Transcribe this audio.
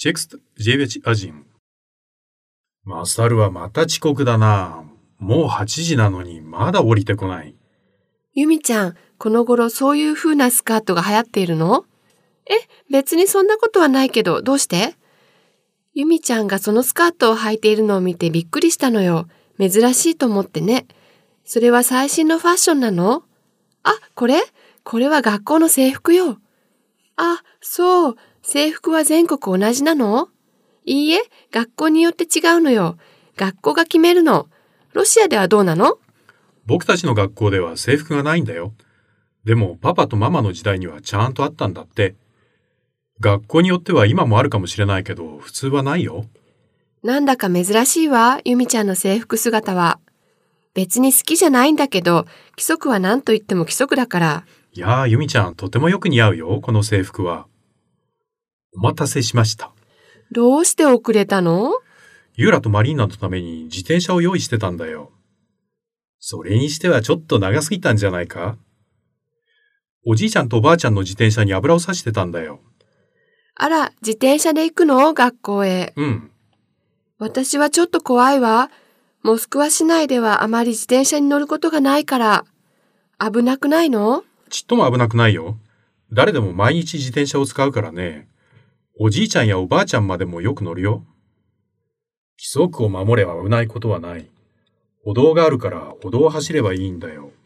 Текст 9.1. マサルはまた遅刻だな。もう8時なのにまだ降りてこない。 ユミちゃん、この頃そういう風なスカートが流行っているの？別にそんなことはないけど、どうして？ユミちゃんがそのスカートを履いているのを見てびっくりしたのよ。珍しいと思ってね。それは最新のファッションなの？あ、これは学校の制服よ。あ、そう。制服は全国同じなの？いいえ、学校によって違うのよ。学校が決めるの。ロシアではどうなの？ 僕たちの学校では制服がないんだよ。でもパパとママの時代にはちゃんとあったんだって。学校によっては今もあるかもしれないけど、普通はないよ。 なんだか珍しいわ、ユミちゃんの制服姿は。別に好きじゃないんだけど、規則は何と言っても規則だから。 いやー、ユミちゃんとてもよく似合うよ、この制服は。お待たせしました。 どうして遅れたの？ ユーラとマリーナのために自転車を用意してたんだよ。それにしてはちょっと長すぎたんじゃないか？おじいちゃんとおばあちゃんの自転車に油をさしてたんだよ。 あら、自転車で行くの？学校へ。 うん。 私はちょっと怖いわ。モスクワ市内ではあまり自転車に乗ることがないから。危なくないの？ ちっとも危なくないよ。誰でも毎日自転車を使うからね。おじいちゃんやおばあちゃんまでもよく乗るよ。規則を守れば危ないことはない。歩道があるから歩道を走ればいいんだよ。